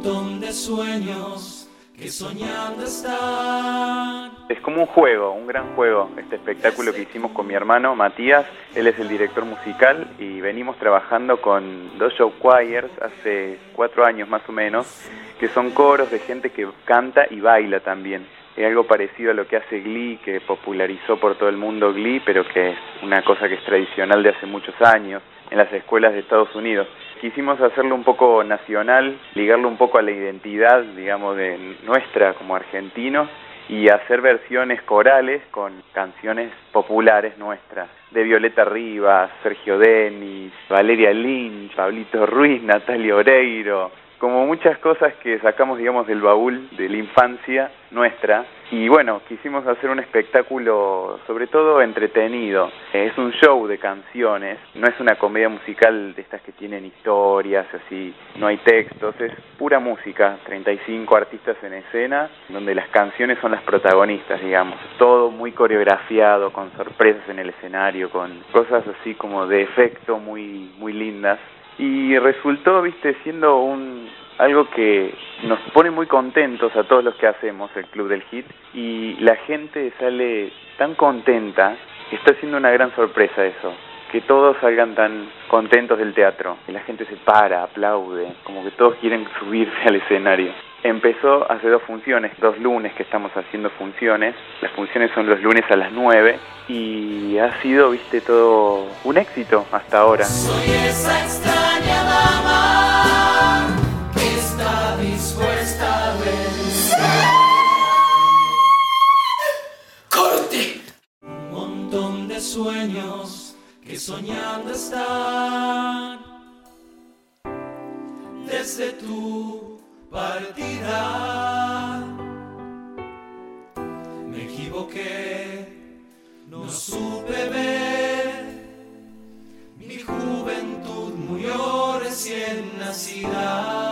montón de sueños que soñando están. Es como un juego, un gran juego, este espectáculo que hicimos con mi hermano Matías. Él es el director musical y venimos trabajando con dos show choirs hace 4 años más o menos, que son coros de gente que canta y baila también. Es algo parecido a lo que hace Glee, que popularizó por todo el mundo Glee, pero que es una cosa que es tradicional de hace muchos años en las escuelas de Estados Unidos. Quisimos hacerlo un poco nacional, ligarlo un poco a la identidad, digamos, de nuestra como argentinos, y hacer versiones corales con canciones populares nuestras, de Violeta Rivas, Sergio Denis, Valeria Lynch, Pablito Ruiz, Natalia Oreiro, como muchas cosas que sacamos, digamos, del baúl de la infancia nuestra. Y bueno, quisimos hacer un espectáculo sobre todo entretenido. Es un show de canciones, no es una comedia musical de estas que tienen historias, así, no hay textos, es pura música, 35 artistas en escena, donde las canciones son las protagonistas, digamos. Todo muy coreografiado, con sorpresas en el escenario, con cosas así como de efecto muy, muy lindas. Y resultó, viste, siendo algo que nos pone muy contentos a todos los que hacemos el Club del Hit, y la gente sale tan contenta, que está siendo una gran sorpresa eso, que todos salgan tan contentos del teatro, que la gente se para, aplaude, como que todos quieren subirse al escenario. Empezó hace 2 funciones, 2 lunes que estamos haciendo funciones. Las funciones son los lunes a las 9 y ha sido, viste, todo un éxito hasta ahora. Soy esa extraña dama que está dispuesta a vencer. ¡Corte! Un montón de sueños que soñando están. Desde tu partida me equivoqué, no supe ver, mi juventud murió recién nacida.